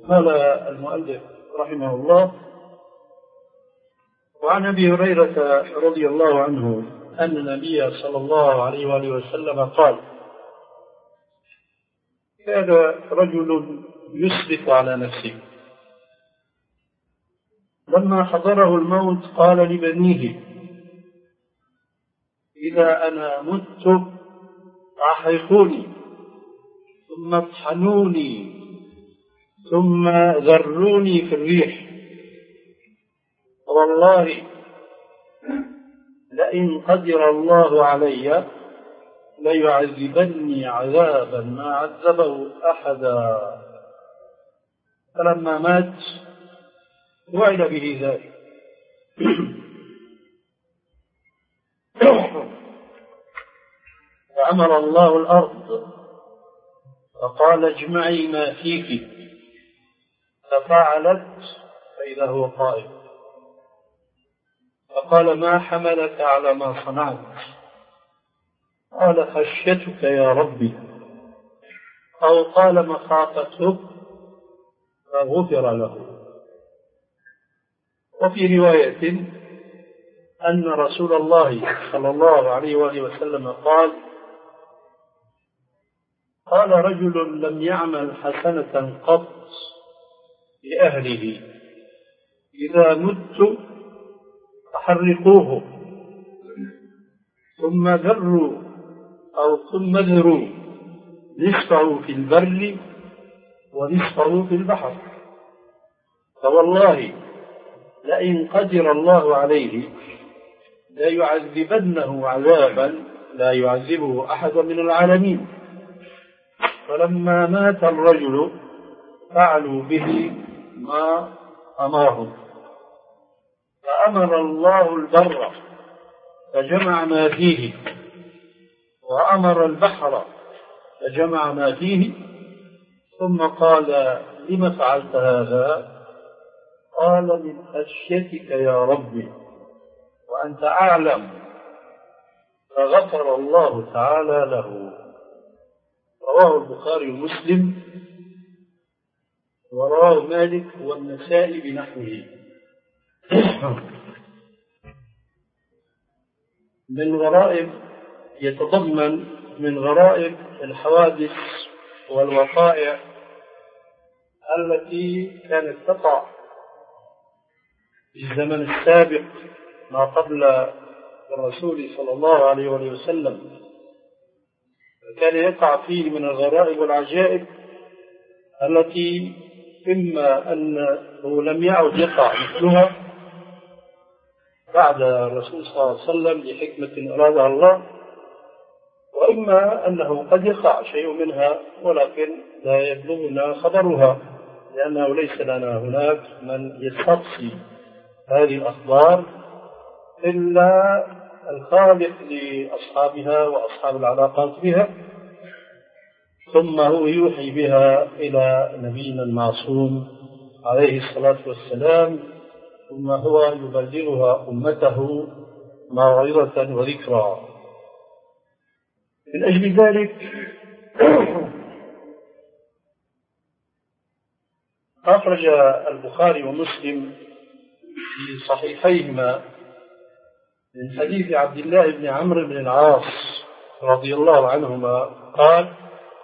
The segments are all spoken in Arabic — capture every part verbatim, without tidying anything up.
قال المؤلف رحمه الله: وعن أبي هريرة رضي الله عنه أن النبي صلى الله عليه وآله وسلم قال: كان رجل يسرف على نفسه، لما حضره الموت قال لبنيه: إذا أنا مت أحرقوني ثم اطحنوني ثم ذروني في الريح، والله لئن قدر الله علي ليعذبني عذابا ما عذبه أحدا. فلما مات وعد به ذلك. فأمر الله الأرض فقال: اجمعي ما فيك، ففعلت فإذا هو قائم، فقال: ما حملك على ما صنعت؟ قال: خشيتك يا ربي، أو قال مخافتك، فغفر له. وفي رواية أن رسول الله صلى الله عليه وآله وسلم قال: قال رجل لم يعمل حسنة قط لأهله، إذا مت فحرقوه ثم ذروا أو ثم ذروا نصفه في البر ونصفه في البحر، فوالله لئن قدر الله عليه لا يعذبنه عذابا لا يعذبه أحد من العالمين. فلما مات الرجل فعلوا به ما أمرهم، فأمر الله البر فجمع ما فيه، وأمر البحر فجمع ما فيه، ثم قال: لم فعلت هذا؟ قال: من خشيتك يا ربي وأنت أعلم. فغفر الله تعالى له. رواه البخاري ومسلم، ورواه مالك والنسائي بنحوه. من غرائب يتضمن من غرائب الحوادث والوقائع التي كانت تقع في الزمن السابق ما قبل الرسول صلى الله عليه وسلم، كان يقع فيه من الغرائب والعجائب التي إما أنه لم يعد يقع مثلها بعد الرسول صلى الله عليه وسلم لحكمة أرادها الله، وإما أنه قد يقع شيء منها ولكن لا يبلغنا خبرها، لأنه ليس لنا هناك من يستقصي هذه الأخبار إلا الخالق لأصحابها وأصحاب العلاقات بها، ثم هو يوحي بها إلى نبينا المعصوم عليه الصلاة والسلام، ثم هو يبلغها أمته موعظة وذكرى. من أجل ذلك أخرج البخاري ومسلم في صحيحيهما من حديث عبد الله بن عمرو بن العاص رضي الله عنهما قال: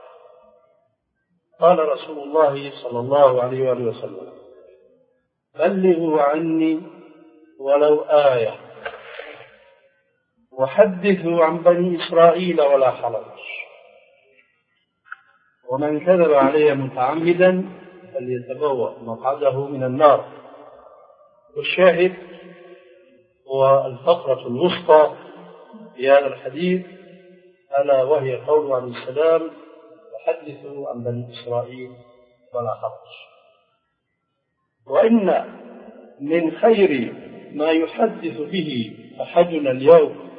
قال رسول الله صلى الله عليه وآله وسلم: بلغوا عني ولو آية، وحدثوا عن بني إسرائيل ولا حرج، ومن كذب علي متعمدا فليتبوأ مقعده من النار. والشاهد هو الفقرة الوسطى في هذا الحديث، ألا وهي قول عليه السلام: وحدثوا عن بني إسرائيل ولا حرج. وإن من خير ما يحدث به أحدنا اليوم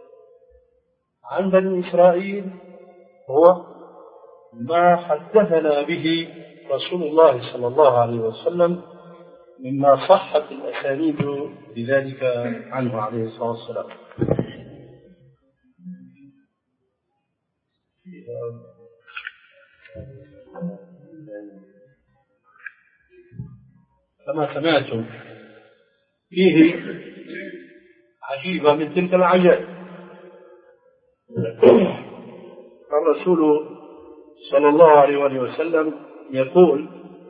عن بني إسرائيل هو ما حدثنا به رسول الله صلى الله عليه وسلم مما صحت الأسانيد بذلك عنه عليه الصلاة والسلام. كما سمعتم فيه عجيبة من تلك العجائب. الرسول صلى الله عليه وسلم يقول: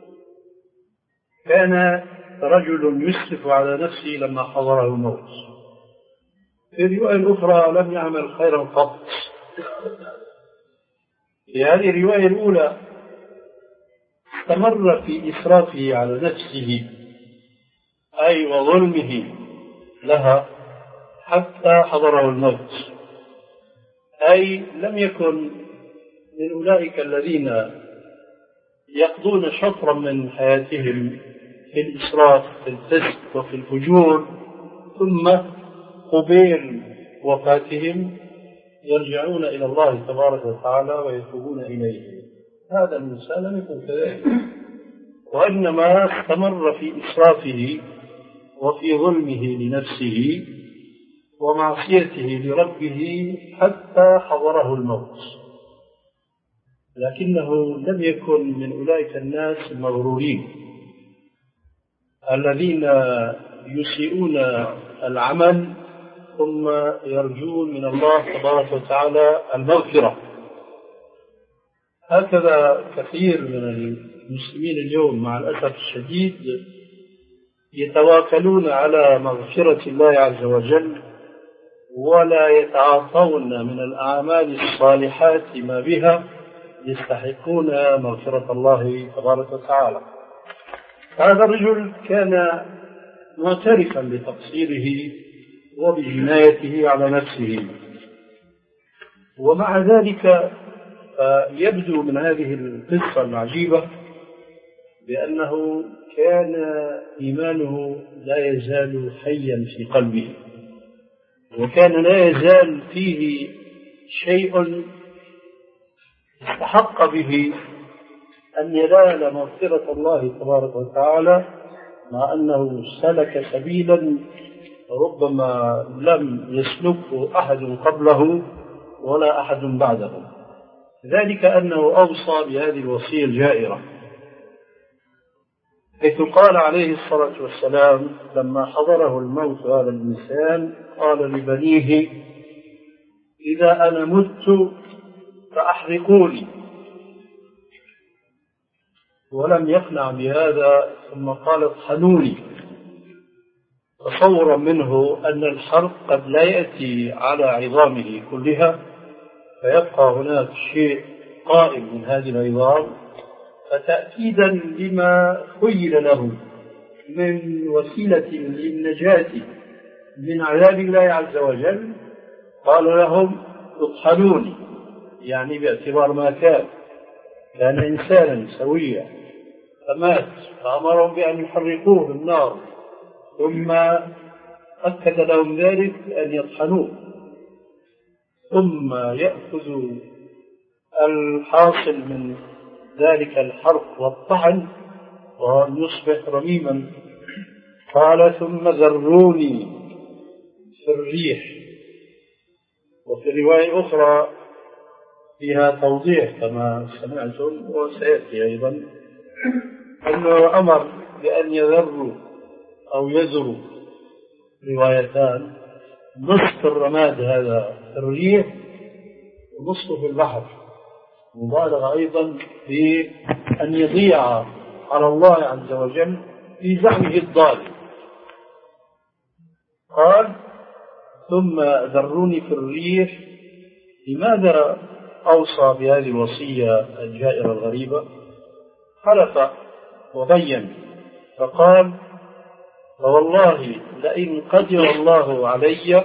كان رجل يسرف على نفسه لما حضره الموت. في الرواية الأخرى: لم يعمل خيرا قط. في هذه الرواية الأولى استمر في إسرافه على نفسه أي وظلمه لها حتى حضره الموت، أي لم يكن من أولئك الذين يقضون شطرا من حياتهم في الإسراف في الفسق وفي الفجور، ثم قبيل وفاتهم يرجعون إلى الله تبارك وتعالى ويتوبون إليه. هذا الإنسان لم يكن كذلك، وإنما استمر في إسرافه وفي ظلمه لنفسه ومعصيته لربه حتى حضره الموت. لكنه لم يكن من أولئك الناس المغرورين الذين يسيئون العمل ثم يرجون من الله تبارك وتعالى المغفرة. هكذا كثير من المسلمين اليوم مع الأسف الشديد يتواكلون على مغفرة الله عز وجل ولا يتعاطون من الأعمال الصالحات ما بها يستحقون مغفرة الله تبارك وتعالى. هذا الرجل كان معترفا بتقصيره وبجنايته على نفسه، ومع ذلك يبدو من هذه القصة العجيبة بأنه كان إيمانه لا يزال حيا في قلبه، وكان لا يزال فيه شيء استحق به أن ينال مغفرة الله تبارك وتعالى، مع أنه سلك سبيلا ربما لم يسلكه أحد قبله ولا أحد بعده. ذلك أنه أوصى بهذه الوصية الجائرة، حيث قال عليه الصلاة والسلام لما حضره الموت هذا الإنسان قال لبنيه: إذا أنا مت فأحرقوني. ولم يقنع بهذا ثم قال: اطحنوني، تصورا منه أن الحرق قد لا يأتي على عظامه كلها فيبقى هناك شيء قائم من هذه العظام، فتأكيدا لما خيل له من وسيلة للنجاة من عذاب الله عز وجل قال لهم: اطحنوني، يعني باعتبار ما كان كان إنسانا سويا فمات، فأمرهم بأن يحرقوه بالنار، ثم أكد لهم ذلك أن يطحنوه، ثم يأخذ الحاصل من ذلك الحرق والطحن وأن يصبح رميما. قال: ثم ذروني في الريح. وفي رواية أخرى فيها توضيح كما سمعتم وسيأتي أيضا أنه أمر بأن يذروا أو يزروا، روايتان، نصف الرماد هذا في الريح ونصفه في البحر، مبالغة أيضا في أن يضيع على الله عز وجل في زعمه الضال. قال: ثم ذروني في الريح. لماذا أوصى بهذه الوصية الجائرة الغريبة؟ حلف وبين فقال: فوالله لئن قدر الله علي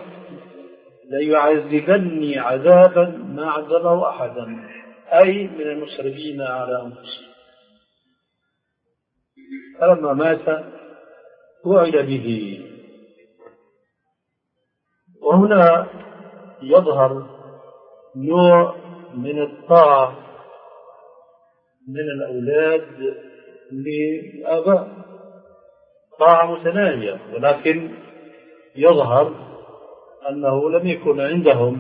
ليعذبني عذابا ما عذبه أحدا، أي من المسرفين على أنفسهم. فلما مات وعد به. وهنا يظهر نوع من الطاعة من الأولاد للآباء، طاعة متناهية، ولكن يظهر أنه لم يكن عندهم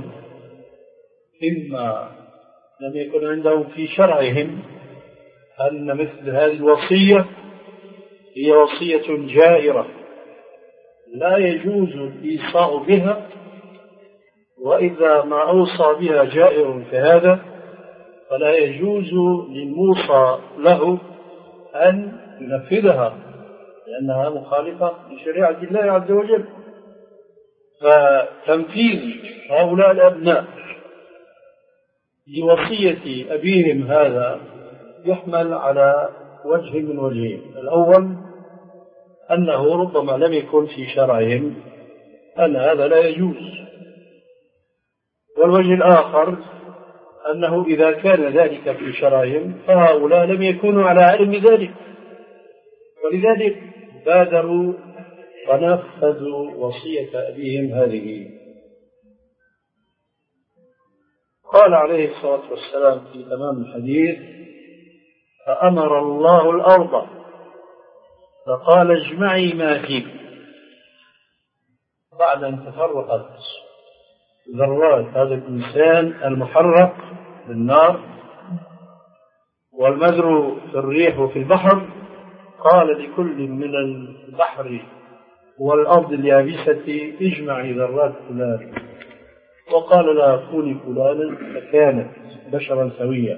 إما لم يكن عندهم في شرعهم أن مثل هذه الوصية هي وصية جائرة لا يجوز الإيصاء بها، وإذا ما أوصى بها جائر كهذا فلا يجوز للموصى له أن ينفذها، لأنها مخالفة لشريعة الله عز وجل. فتنفيذ هؤلاء الأبناء لوصية أبيهم هذا يحمل على وجه من وجهين: الأول أنه ربما لم يكن في شرعهم أن هذا لا يجوز، والوجه الآخر أنه إذا كان ذلك في شرعهم فهؤلاء لم يكونوا على علم ذلك، ولذلك بادروا ونفذوا وصية أبيهم هذه. قال عليه الصلاة والسلام في تمام الحديث: فأمر الله الأرض فقال اجمعي ما فيك، بعد أن تفرقت ذرات هذا الإنسان المحرق بالنار والمذر في الريح وفي البحر، قال لكل من البحر والأرض اليابسة اجمعي ذرات فلان، وقال لها كوني فلانا فكانت بشرا سويا.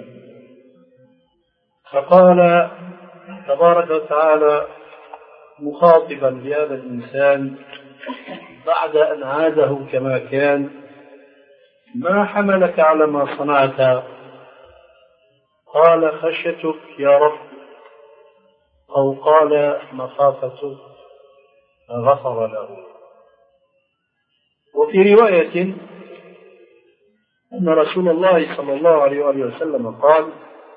فقال تبارك وتعالى مخاطبا لهذا الإنسان بعد أن عاده كما كان: ما حملك على ما صنعت؟ قال خشيتك يا رب، أو قال مخافتك، غفر له. وفي رواية أن رسول الله صلى الله عليه وسلم قال: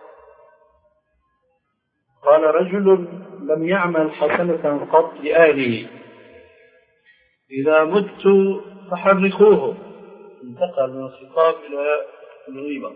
قال رجل لم يعمل حسنة قط لآله إذا مت فحرقوه. انتقل من الخطاب إلى الغيبة.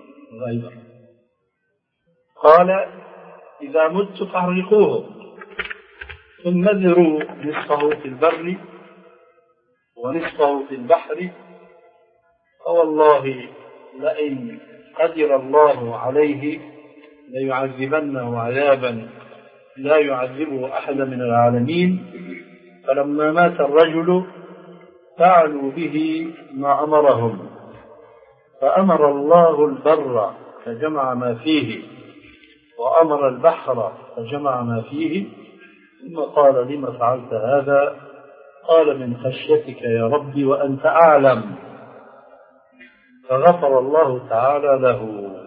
قال: إذا مت فحرقوه ثم اذروا نصفه في البر ونصفه في البحر، فوالله لئن قدر الله عليه ليعذبنه عذابا لا يعذبه أحد من العالمين. فلما مات الرجل فعلوا به ما أمرهم، فأمر الله البر فجمع ما فيه، وأمر البحر فجمع ما فيه، ثم قال: لما فعلت هذا؟ قال: من خشيتك يا ربي وأنت أعلم. فغفر الله تعالى له.